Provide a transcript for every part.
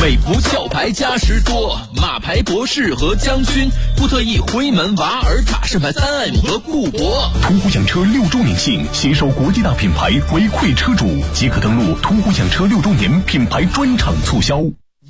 美孚壳牌加时多，马牌博士和将军，布特意辉门瓦尔塔盛牌3M和固铂。 途虎养车6周年庆，携手国际大品牌回馈车主，即可登录途虎养车6周年品牌专场促销。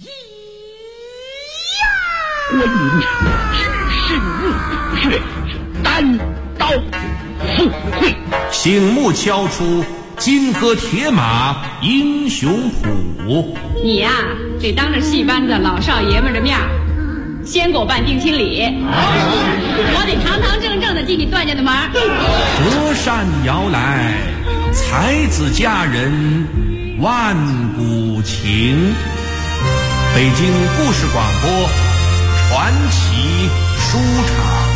观音场只是入穴，单刀赴会， 醒目敲出金戈铁马英雄谱。 你呀，得当着戏班子老少爷们的面先给我办定亲礼，我得堂堂正正的进你段家的门。 折扇摇来，才子佳人万古情。北京故事广播传奇书场。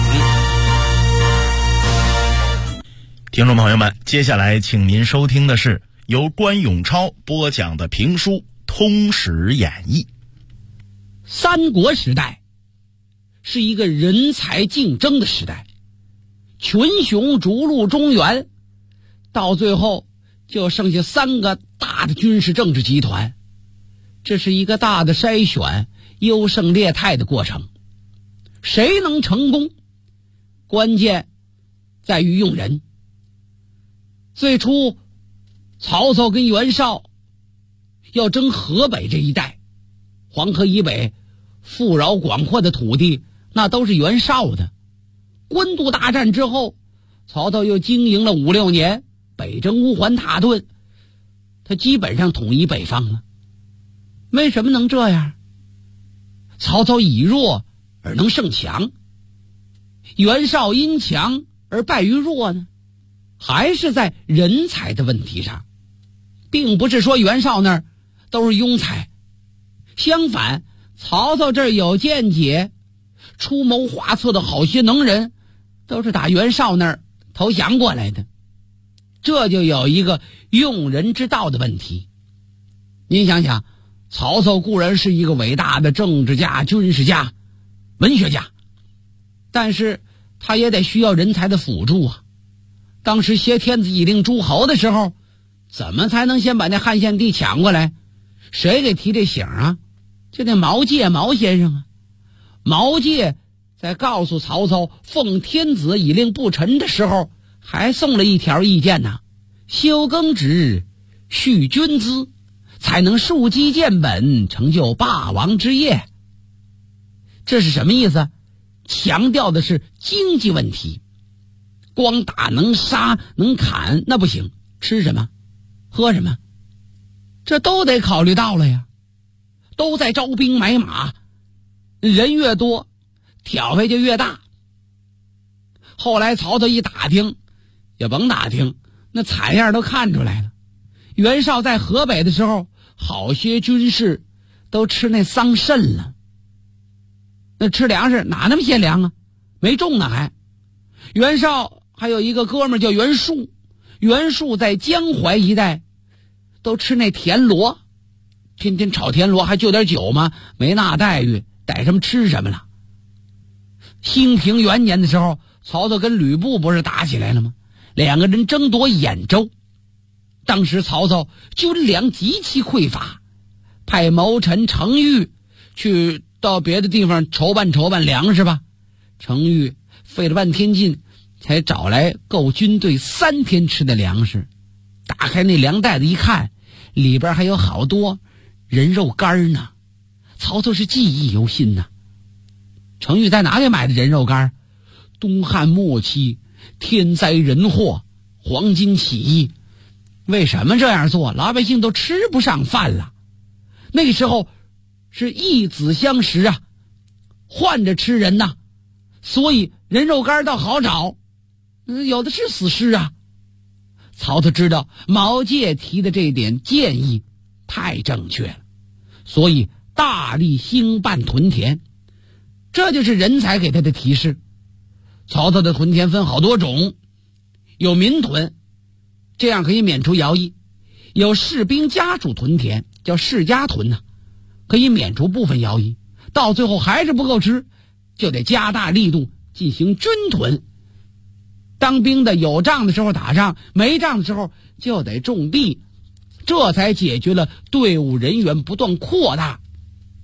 听众朋友们，接下来请您收听的是由关永超播讲的评书《通史演义》。 三国时代是一个人才竞争的时代，群雄逐鹿中原，到最后就剩下3个大的军事政治集团，这是一个大的筛选优胜劣汰的过程。谁能成功，关键在于用人。最初曹操跟袁绍要争河北这一带，黄河以北富饶广阔的土地那都是袁绍的。官渡大战之后，曹操又经营了5、6年，北征乌桓塔顿，他基本上统一北方了。为什么能这样？曹操以弱而能胜强，袁绍因强而败于弱呢？还是在人才的问题上，并不是说袁绍那儿都是庸才，相反，曹操这儿有见解、出谋划策的好些能人，都是打袁绍那儿投降过来的。这就有一个用人之道的问题。您想想，曹操固然是一个伟大的政治家、军事家、文学家，但是他也得需要人才的辅助啊。当时挟天子以令诸侯的时候，怎么才能先把那汉献帝抢过来？谁给提这醒啊？就那毛玠毛先生啊。毛玠在告诉曹操奉天子以令不臣的时候，还送了一条意见呢：修耕植，蓄军资，才能树基建本，成就霸王之业。这是什么意思？强调的是经济问题。光打能杀能砍那不行，吃什么喝什么这都得考虑到了呀。都在招兵买马，人越多挑费就越大。后来曹操一打听，也甭打听，那惨样都看出来了。袁绍在河北的时候，好些军士都吃那桑葚了。那吃粮食哪那么些粮啊？没种呢还。袁绍还有一个哥们儿叫袁术，袁术在江淮一带都吃那田螺，天天炒田螺，还就点酒吗？没那待遇，逮什么吃什么了。兴平元年的时候，曹操跟吕布不是打起来了吗？2个人争夺兖州。当时曹操军粮极其匮乏，派谋臣程昱去到别的地方筹办粮食吧。程昱费了半天劲才找来够军队3天吃的粮食。打开那粮袋子一看，里边还有好多人肉干呢。曹操是记忆犹新呢。程昱在哪里买的人肉干？东汉末期天灾人祸，黄巾起义。为什么这样做？老百姓都吃不上饭了。那个时候是义子相食啊，换着吃人呐，所以人肉干倒好找，有的是死尸啊。曹操知道毛玠提的这点建议太正确了，所以大力兴办屯田。这就是人才给他的提示。曹操的屯田分好多种，有民屯，这样可以免除徭役；有士兵家属屯田，叫士家屯呐，可以免除部分徭役。到最后还是不够吃，就得加大力度进行军屯。当兵的有仗的时候打仗，没仗的时候就得种地，这才解决了队伍人员不断扩大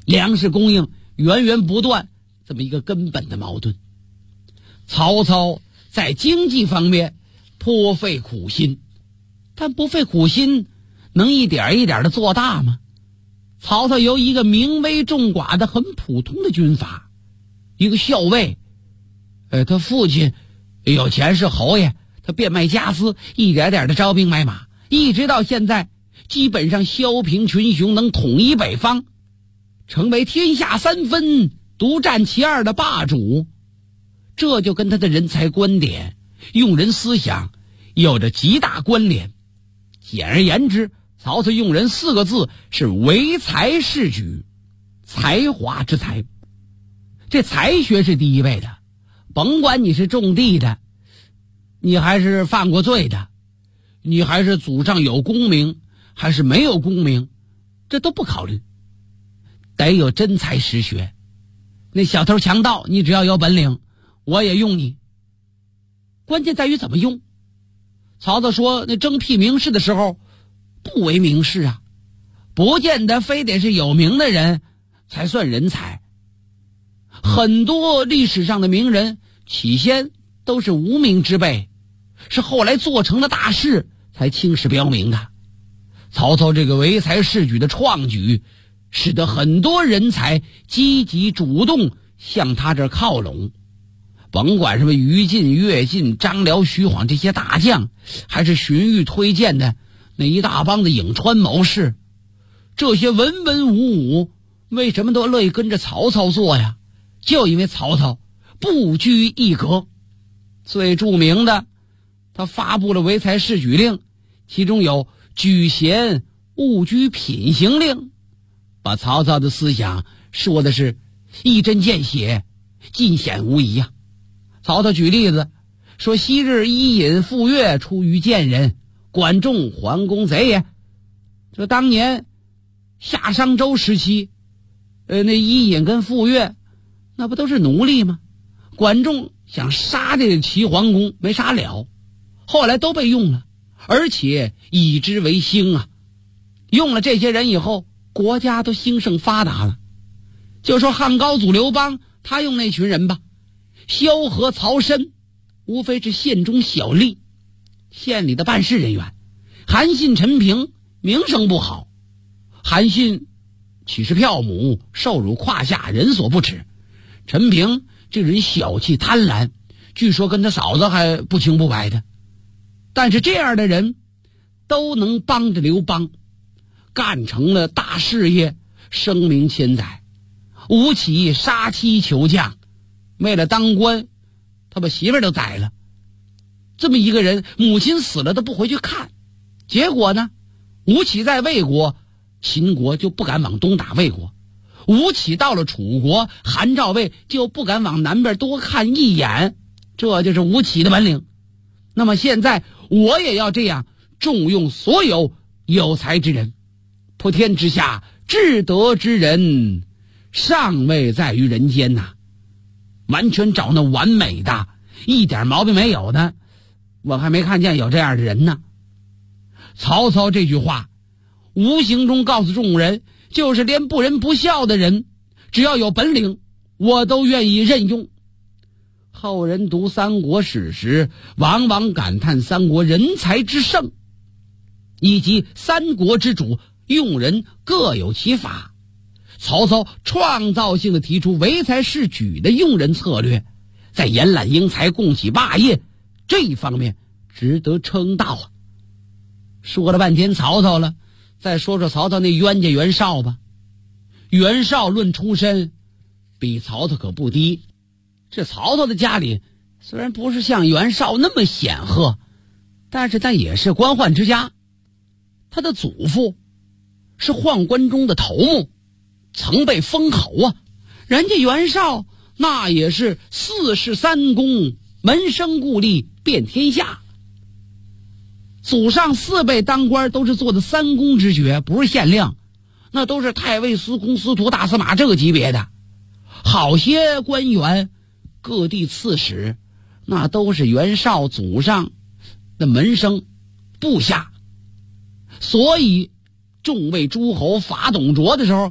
粮食供应源源不断这么一个根本的矛盾。曹操在经济方面颇费苦心，但不费苦心能一点一点的做大吗？曹操由一个名微众寡的很普通的军阀，一个校尉，他父亲有钱是侯爷，他变卖家私，一点点的招兵买马，一直到现在基本上削平群雄，能统一北方，成为天下三分独占其二的霸主。这就跟他的人才观点、用人思想有着极大关联。简而言之，曹操用人4个字是唯才是举，才华之才。这才学是第一位的，甭管你是种地的，你还是犯过罪的，你还是祖上有功名还是没有功名，这都不考虑，得有真才实学。那小偷强盗，你只要有本领，我也用你。关键在于怎么用。曹操说，那征辟名士的时候不为名士啊，不见得非得是有名的人才算人才。很多历史上的名人起先都是无名之辈，是后来做成了大事才青史标明的。曹操这个唯才是举的创举，使得很多人才积极主动向他这儿靠拢。甭管什么于禁、乐进、张辽、徐晃这些大将，还是荀彧推荐的那一大帮的颍川谋士，这些文文武武为什么都乐意跟着曹操做呀？就因为曹操不拘一格。最著名的，他发布了唯才是举令，其中有举贤勿拘品行令，把曹操的思想说的是一针见血，尽显无疑啊。曹操举例子说，昔日伊尹傅说出于贱人，管仲桓公贼也。这当年夏商周时期，那伊尹跟傅说那不都是奴隶吗？管仲想杀这个齐桓公没杀了，后来都被用了，而且以之为兴啊。用了这些人以后，国家都兴盛发达了。就说汉高祖刘邦，他用那群人吧，萧何、曹参无非是县中小吏，县里的办事人员。韩信、陈平名声不好，韩信岂是票母，受辱胯下，人所不齿。陈平这人小气贪婪，据说跟他嫂子还不清不白的。但是这样的人都能帮着刘邦干成了大事业，声名千载。吴起杀妻求将，为了当官，他把媳妇儿都宰了。这么一个人，母亲死了都不回去看。结果呢，吴起在魏国，秦国就不敢往东打魏国；吴起到了楚国，韩赵魏就不敢往南边多看一眼。这就是吴起的本领。那么现在我也要这样重用所有有才之人。普天之下至德之人，尚未在于人间呐。完全找那完美的，一点毛病没有的，我还没看见有这样的人呢。曹操这句话无形中告诉众人，就是连不仁不孝的人，只要有本领，我都愿意任用。后人读三国史时，往往感叹三国人才之盛，以及三国之主用人各有其法。曹操创造性的提出唯才是举的用人策略，在延揽英才、共起霸业这一方面值得称道啊。说了半天曹操了，再说说曹操那冤家袁绍吧。袁绍论出身比曹操可不低，这曹操的家里虽然不是像袁绍那么显赫，但也是官宦之家。他的祖父是宦官中的头目，曾被封侯啊。人家袁绍那也是4世3公，门生故吏遍天下。祖上4辈当官都是做的3公之爵，不是县令，那都是太尉、司空、司徒、大司马这个级别的。好些官员、各地刺史，那都是袁绍祖上的门生部下。所以众位诸侯伐董卓的时候，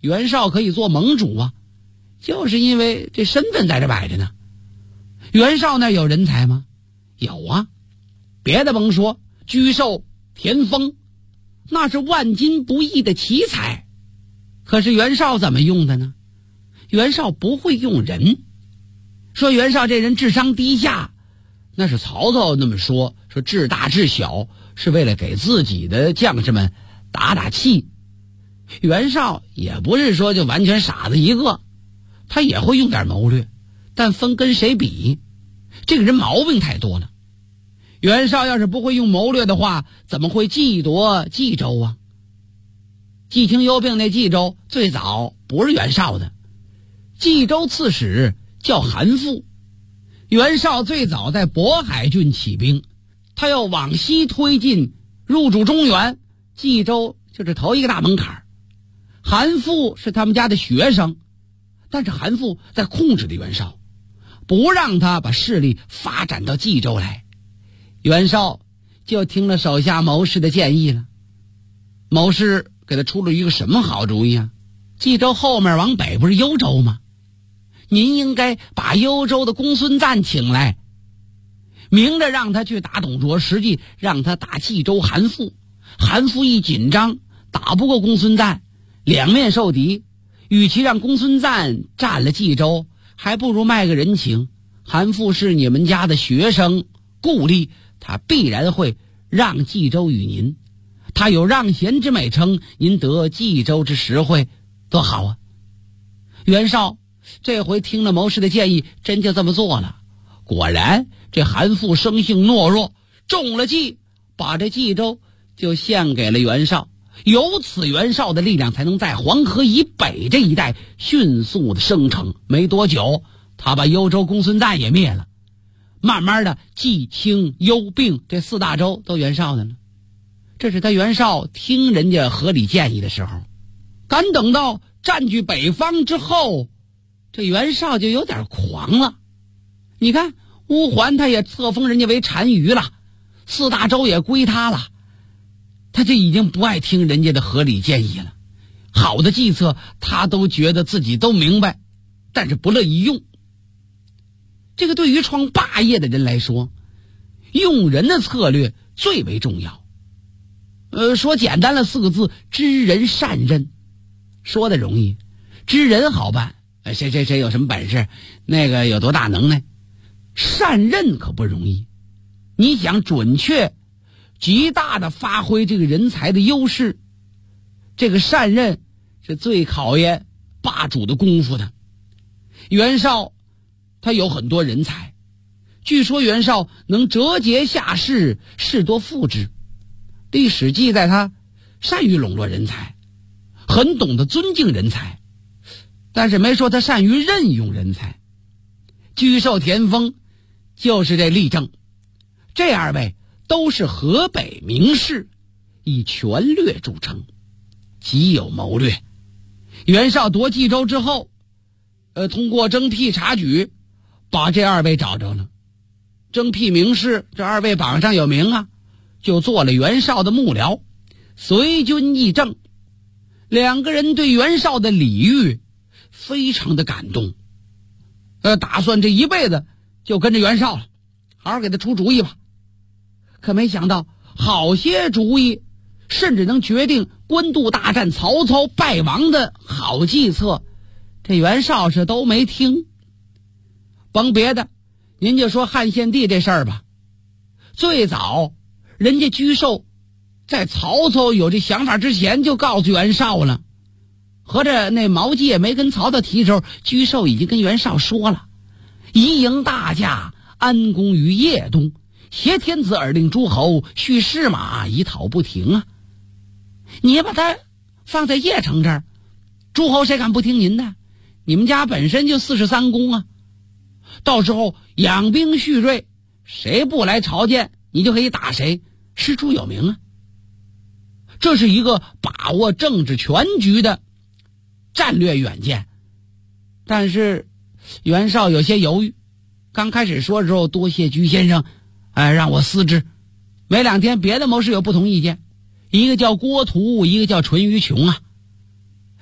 袁绍可以做盟主啊，就是因为这身份在这摆着呢。袁绍那有人才吗？有啊，别的甭说，沮授、田丰那是万金不易的奇才。可是袁绍怎么用的呢？袁绍不会用人。说袁绍这人智商低下，那是曹操那么说智大智小是为了给自己的将士们打打气。袁绍也不是说就完全傻子一个，他也会用点谋略，但分跟谁比。这个人毛病太多了。袁绍要是不会用谋略的话，怎么会计夺冀州啊？冀青幽并那冀州最早不是袁绍的，冀州刺史叫韩馥。袁绍最早在渤海郡起兵，他要往西推进，入主中原，冀州就是头一个大门槛。韩馥是他们家的学生，但是韩馥在控制着袁绍，不让他把势力发展到冀州来。袁绍就听了手下谋士的建议了。谋士给他出了一个什么好主意啊？冀州后面往北不是幽州吗？您应该把幽州的公孙瓒请来，明着让他去打董卓，实际让他打冀州韩馥。韩馥一紧张，打不过公孙瓒，两面受敌，与其让公孙瓒占了冀州，还不如卖个人情。韩馥是你们家的学生故吏，他必然会让冀州与您，他有让贤之美称，您得冀州之实惠，多好啊！袁绍这回听了谋士的建议，真就这么做了。果然这韩馥生性懦弱，中了计，把这冀州就献给了袁绍。由此袁绍的力量才能在黄河以北这一带迅速的生成。没多久，他把幽州公孙瓒也灭了。慢慢的，冀青幽并这四大州都袁绍的了。这是他袁绍听人家合理建议的时候。赶等到占据北方之后，这袁绍就有点狂了。你看乌桓他也册封人家为单于了，四大州也归他了，他这已经不爱听人家的合理建议了。好的计策他都觉得自己都明白，但是不乐意用。这个对于创霸业的人来说，用人的策略最为重要。说简单了4个字，知人善任。说的容易，知人好办，谁有什么本事，那个有多大能耐，善任可不容易。你想准确极大的发挥这个人才的优势，这个善任是最考验霸主的功夫的。袁绍他有很多人才，据说袁绍能折节下士，士多副之。历史记载他善于笼络人才，很懂得尊敬人才，但是没说他善于任用人才。沮授、田丰就是这例证。这2位都是河北名士，以权略著称，极有谋略。袁绍夺冀州之后，通过征辟察举，把这2位找着了。征辟名士，这2位榜上有名啊，就做了袁绍的幕僚，随军议政。2个人对袁绍的礼遇非常的感动，打算这一辈子就跟着袁绍了，好好给他出主意吧。可没想到好些主意，甚至能决定官渡大战曹操败亡的好计策，这袁绍是都没听。甭别的，您就说汉献帝这事儿吧。最早人家沮授在曹操有这想法之前就告诉袁绍了，合着那毛玠没跟曹操提的时候，沮授已经跟袁绍说了，宜迎大驾，安宫于邺东，挟天子而令诸侯，蓄士马以讨不停啊。你把他放在邺城这儿，诸侯谁敢不听您的？你们家本身就43公啊，到时候养兵蓄锐，谁不来朝见你就可以打谁，师出有名啊。这是一个把握政治全局的战略远见。但是袁绍有些犹豫，刚开始说的时候，多谢沮先生让我思之。没2天别的谋士有不同意见，一个叫郭图，一个叫淳于琼啊。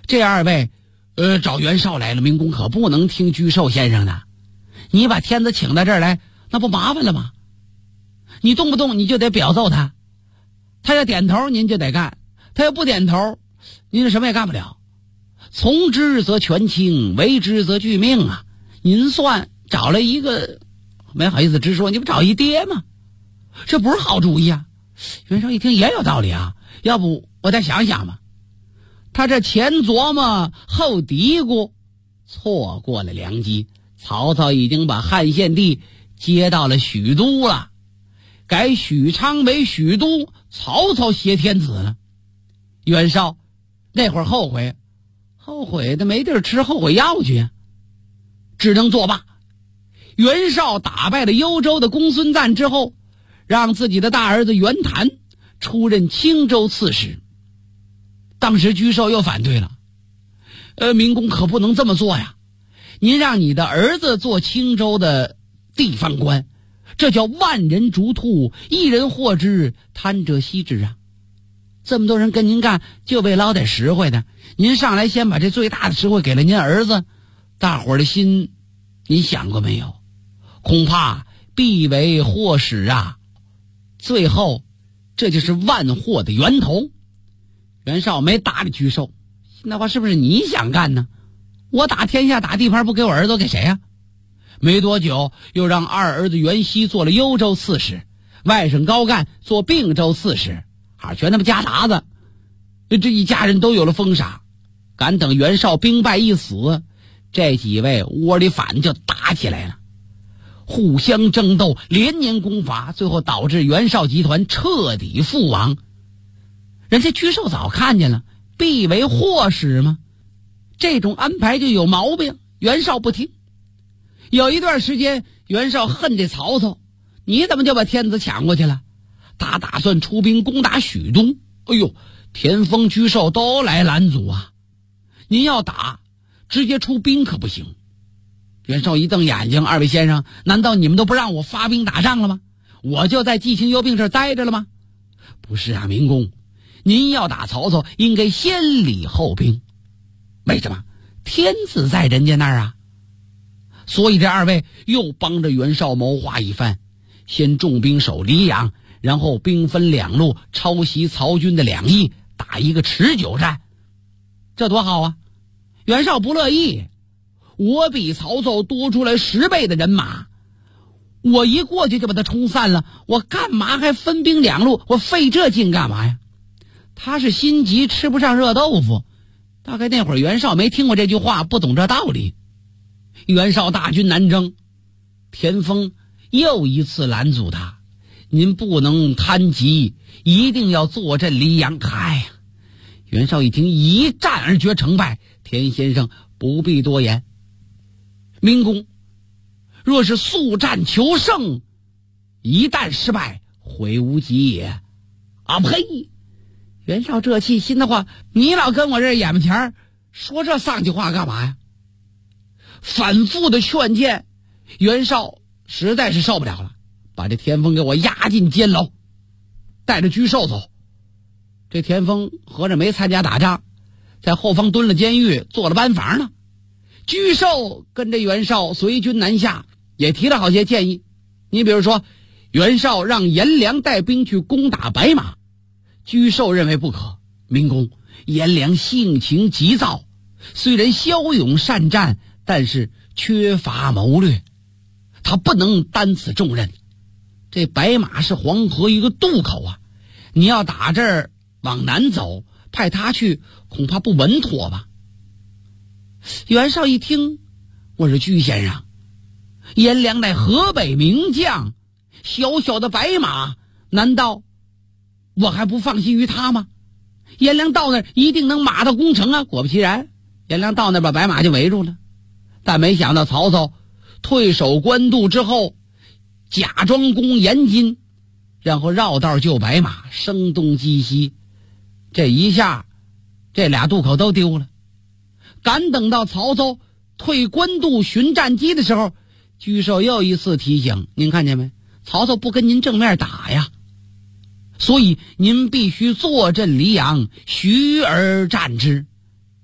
这二位找袁绍来了，明公可不能听居寿先生的。你把天子请到这儿来，那不麻烦了吗？你动不动你就得表奏他，他要点头您就得干，他要不点头您什么也干不了。从之则全清，为之则拒命啊！您算找了一个，没好意思直说，你不找一爹吗？这不是好主意啊！袁绍一听也有道理啊，要不我再想想吧。他这前琢磨后嘀咕，错过了良机。曹操已经把汉献帝接到了许都了，改许昌为许都，曹操挟天子了。袁绍那会儿后悔的没地儿吃后悔药去呀，只能作罢。袁绍打败了幽州的公孙瓒之后，让自己的大儿子袁谭出任青州刺史。当时居寿又反对了，明公可不能这么做呀，您让你的儿子做青州的地方官，这叫万人逐兔，一人获之，贪者惜之啊！这么多人跟您干，就为捞点实惠的，您上来先把这最大的实惠给了您儿子，大伙儿的心您想过没有？恐怕必为祸始啊！最后这就是万祸的源头。袁绍没搭理居寿，那话是不是你想干呢？我打天下打地盘不给我儿子给谁呀？没多久又让二儿子袁熙做了幽州刺史，外甥高干做并州刺史，全他妈家杂子，这一家人都有了封赏。敢等袁绍兵败一死，这几位窝里反就打起来了，互相争斗，连年攻伐，最后导致袁绍集团彻底覆亡。人家居寿早看见了，必为祸始嘛，这种安排就有毛病。袁绍不听。有一段时间袁绍恨这曹操，你怎么就把天子抢过去了？他打算出兵攻打许都。哎呦，田丰、居寿都来拦阻啊！您要打，直接出兵可不行。袁绍一瞪眼睛，二位先生，难道你们都不让我发兵打仗了吗？我就在季青幽并这儿待着了吗？不是啊，明公，您要打曹操，应该先礼后兵。为什么？天子在人家那儿啊！所以这二位又帮着袁绍谋划一番，先重兵守黎阳，然后兵分两路抄袭曹军的两翼，打一个持久战。这多好啊！袁绍不乐意，我比曹操多出来10倍的人马，我一过去就把他冲散了，我干嘛还分兵两路？我费这劲干嘛呀？他是心急吃不上热豆腐。大概那会儿袁绍没听过这句话，不懂这道理。袁绍大军南征，田丰又一次拦阻他，您不能贪急，一定要坐镇黎阳。袁绍一听一战而决成败，田先生不必多言。明公若是速战求胜，一旦失败，悔无及也。啊呸！袁绍这气心的话，你老跟我这眼巴前说这丧气话干嘛呀？反复的劝谏，袁绍实在是受不了了，把这田丰给我押进监牢，带着居寿走。这田丰合着没参加打仗，在后方蹲了监狱，做了班房呢。居寿跟着袁绍随军南下，也提了好些建议。你比如说，袁绍让颜良带兵去攻打白马，居寿认为不可。明公，颜良性情急躁，虽然骁勇善战，但是缺乏谋略，他不能担此重任。这白马是黄河一个渡口啊，你要打这儿往南走，派他去恐怕不稳妥吧。袁绍一听，我说居先生，颜良乃河北名将，小小的白马，难道我还不放心于他吗？颜良到那儿一定能马到攻城啊！果不其然，颜良到那儿把白马就围住了。但没想到曹操退守官渡之后，假装攻延津，然后绕道救白马，声东击西。这一下这俩渡口都丢了。赶等到曹操退官渡寻战机的时候，居寿又一次提醒，您看见没？曹操不跟您正面打呀，所以您必须坐镇黎阳，徐而战之。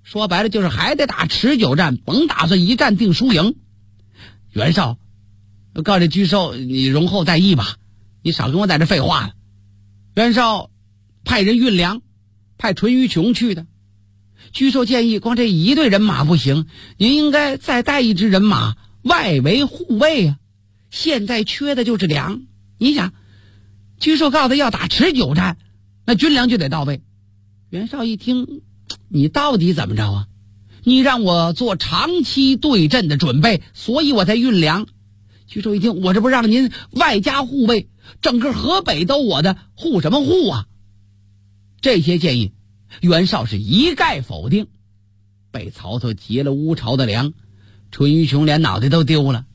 说白了就是还得打持久战，甭打算一战定输赢。袁绍告这沮授，你容后再议吧，你少跟我在这废话了。袁绍派人运粮，派淳于琼去的。沮授建议，光这一队人马不行，您应该再带一支人马外围护卫啊。现在缺的就是粮。你想，沮授告诉他要打持久战，那军粮就得到位。袁绍一听，你到底怎么着啊？你让我做长期对阵的准备，所以我才运粮。沮授一听，我这不让您外加护卫，整个河北都我的，护什么护啊？这些建议袁绍是一概否定，被曹操劫了乌巢的粮，淳于琼连脑袋都丢了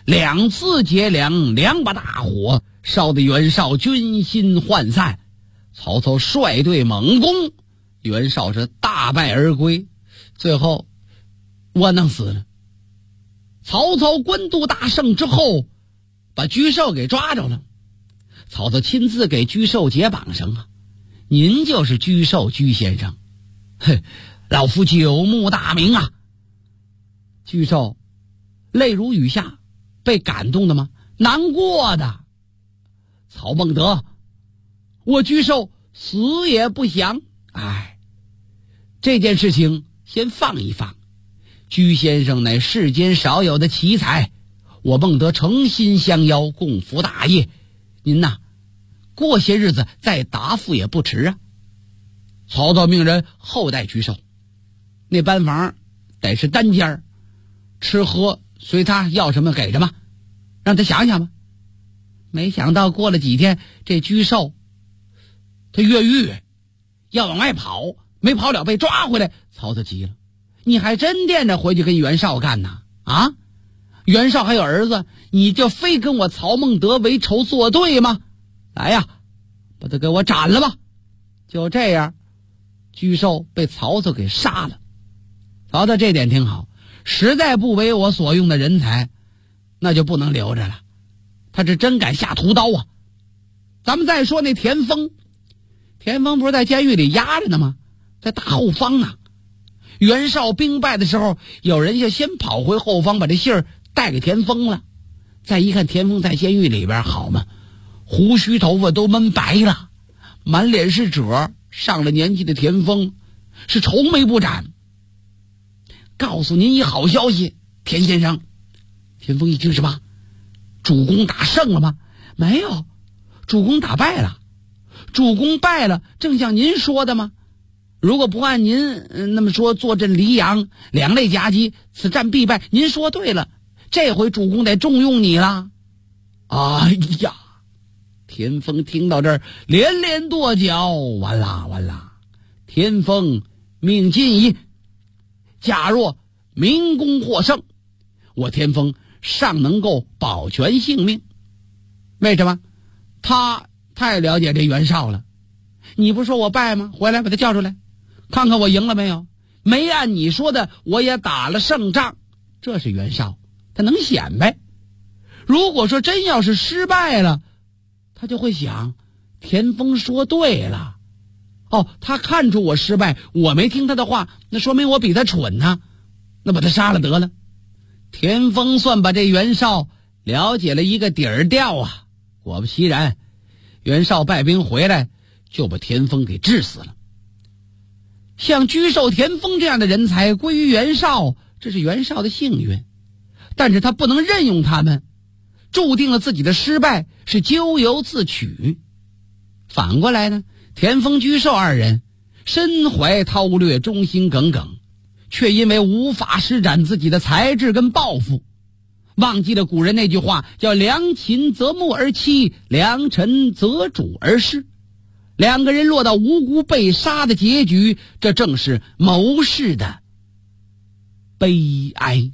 ，2次劫粮，2把大火烧得袁绍军心涣散。曹操率队猛攻，袁绍是大败而归，最后窝囊死了。曹操官渡大胜之后，把沮授给抓着了。曹操亲自给沮授解绑上啊，您就是沮授沮先生，嘿，老夫久慕大名啊。沮授泪如雨下，被感动的吗？难过的。曹孟德，我沮授死也不降。哎，这件事情先放一放。沮先生乃世间少有的奇才，我孟德诚心相邀，共扶大业。您呐，过些日子再答复也不迟啊。曹操命人厚待沮授，那班房得是单间，吃喝随他要什么给什么，让他想想吧。没想到过了几天，这沮授他越狱，要往外跑，没跑了被抓回来。曹操急了，你还真惦着回去跟袁绍干呢？啊，袁绍还有儿子，你就非跟我曹孟德为仇作对吗？来呀，把他给我斩了吧。就这样，沮授被曹操给杀了。曹操这点挺好，实在不为我所用的人才，那就不能留着了。他是真敢下屠刀啊。咱们再说那田丰，田丰不是在监狱里压着呢吗？在大后方呢。袁绍兵败的时候，有人就先跑回后方，把这信儿带给田丰了。再一看田丰在监狱里边，好嘛，胡须头发都闷白了，满脸是褶，上了年纪的田丰是愁眉不展。告诉您一好消息，田先生。田丰一听，什么？主公打胜了吗？没有，主公打败了。主公败了，正像您说的吗？如果不按您那么说，坐镇黎阳，两肋夹击，此战必败。您说对了，这回主公得重用你了。哎呀，田丰听到这儿连连跺脚，完啦完啦！田丰命尽矣。假若明公获胜，我田丰尚能够保全性命。为什么？他太了解这袁绍了。你不说我败吗？回来把他叫出来，看看我赢了没有。没按你说的，我也打了胜仗。这是袁绍，他能显摆。如果说真要是失败了，他就会想，田丰说对了。哦，他看出我失败，我没听他的话，那说明我比他蠢呢。那把他杀了得了。田丰算把这袁绍了解了一个底儿调啊。果不其然，袁绍败兵回来，就把田丰给治死了。像沮授、田丰这样的人才归于袁绍，这是袁绍的幸运，但是他不能任用他们，注定了自己的失败是咎由自取。反过来呢，田丰、沮授二人身怀韬略，忠心耿耿，却因为无法施展自己的才智跟抱负，忘记了古人那句话，叫良禽择木而栖，良臣择主而事。两个人落到无辜被杀的结局，这正是谋士的悲哀。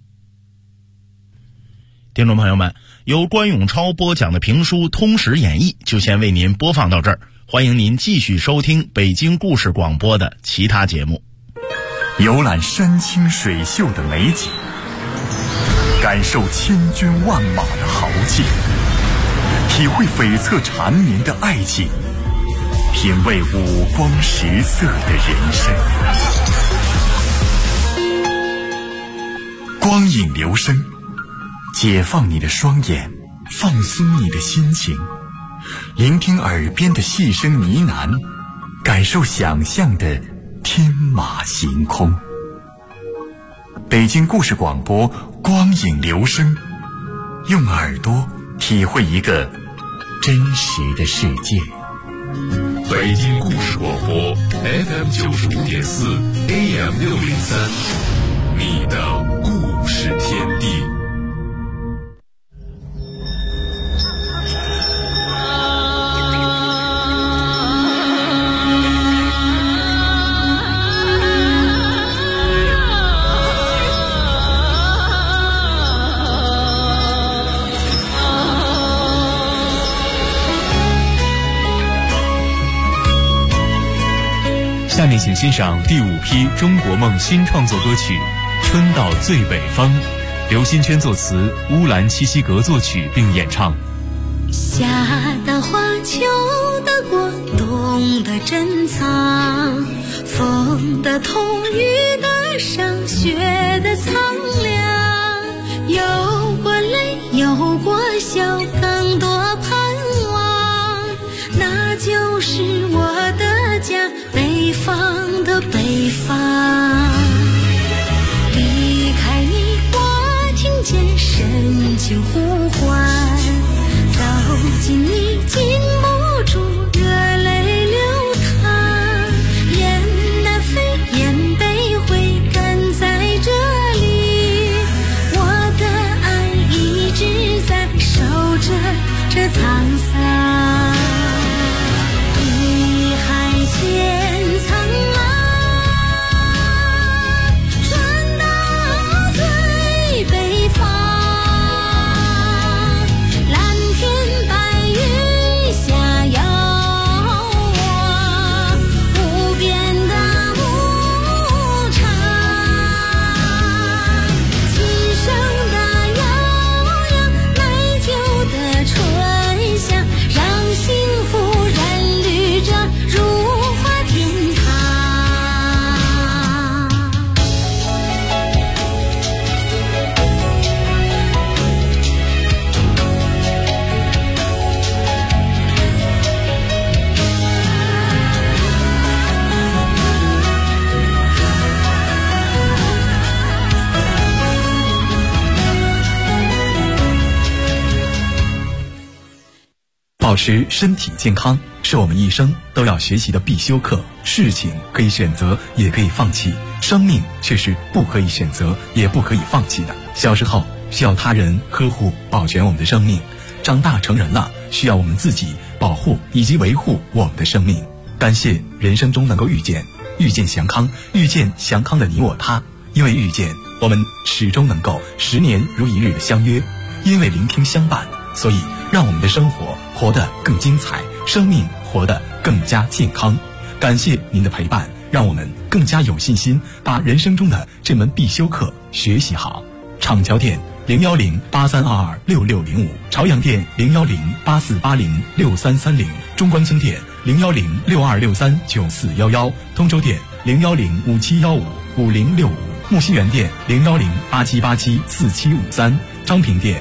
听众朋友们，由关永超播讲的评书《通史演义》就先为您播放到这儿，欢迎您继续收听北京故事广播的其他节目。 游览山清水秀的美景，感受千军万马的豪气，体会悱恻缠绵的爱情，品味五光十色的人生。 声，解放你的双眼，放松你的心情，聆听耳边的细声呢喃，感受想象的天马行空。北京故事广播，光影留声，用耳朵体会一个真实的世界。 北京故事广播 FM 95.4 AM 603，你的故事天地。 下面请欣赏第5批中国梦新创作歌曲《春到最北方》，刘新娟作词，乌兰七西格作曲并演唱。 夏的花，秋的果，冬的珍藏，风的痛，雨的伤，雪的苍凉，有过泪，有过笑，更多盼望，那就是我的家，北方的北方。离开你，我听见深情呼唤，走近你，禁不住热泪流淌，雁南飞，雁北回，赶在这里，我的爱一直在守着这沧桑。碧海千苍浪，传到最北方，蓝天白云下遥望，无边的牧场，琴声的悠扬，美酒的醇香，让幸福染绿着如花天堂。 保持身体健康是我们一生都要学习的必修课。事情可以选择，也可以放弃，生命却是不可以选择，也不可以放弃的。小时候需要他人呵护保全我们的生命，长大成人了需要我们自己保护以及维护我们的生命。感谢人生中能够遇见祥康，遇见祥康的你我他。因为遇见，我们始终能够10年如一日的相约；因为聆听相伴，所以让我们的生活活得更精彩，生命活得更加健康。感谢您的陪伴，让我们更加有信心把人生中的这门必修课学习好。厂桥店01083226605，朝阳店01084806330，中关村店01062639411，通州店01057155065，木樨园店01087874753，昌平店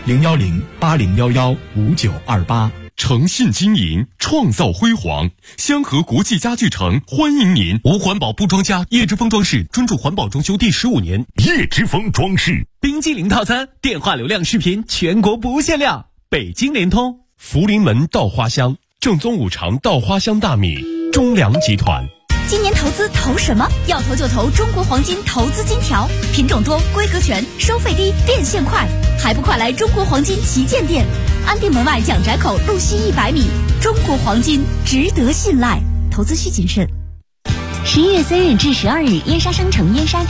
01080115928。 诚信经营，创造辉煌。香河国际家具城欢迎您！ 无环保不装家，叶之峰装饰专注环保装修第15年。 叶之峰装饰， 冰激凌套餐，电话流量视频全国不限量。北京联通， 福临门稻花香，正宗五常稻花香大米，中粮集团。 今年投资投什么？要投就投中国黄金投资金条，品种多，规格全，收费低，变现快，还不快来中国黄金旗舰店，安定门外蒋宅口路西100米。中国黄金值得信赖，投资需谨慎。 11月3日至12日，燕莎商城燕莎